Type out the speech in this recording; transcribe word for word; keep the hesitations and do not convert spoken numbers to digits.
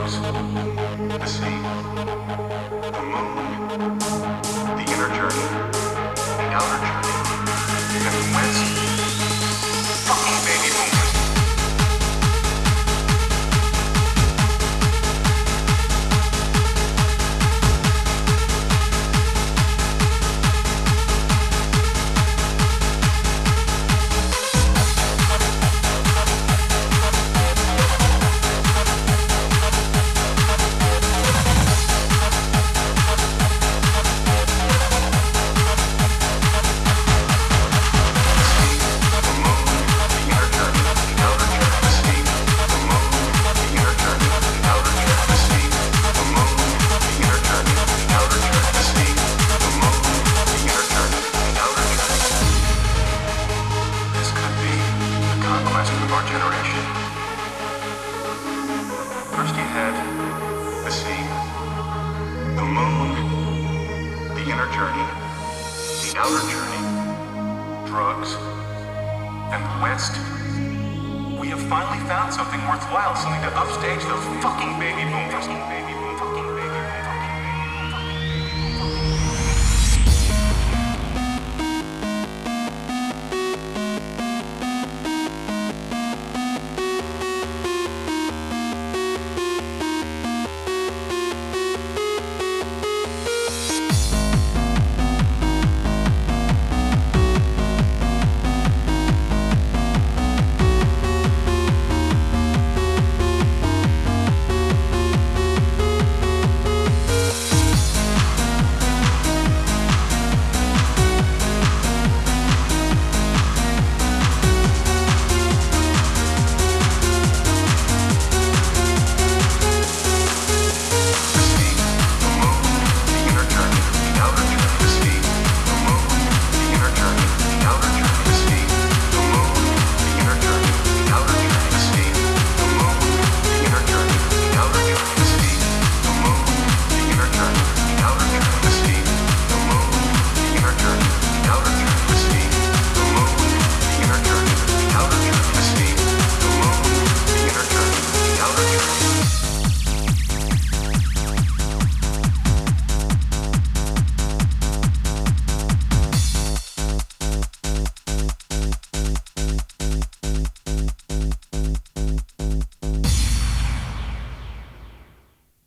drugs, the sea, the moon, the inner journey, the outer journey, and whence fucking baby boomers. First you had the sea, the moon, the inner journey, the outer journey, drugs, and the West. We have finally found something worthwhile, something to upstage those fucking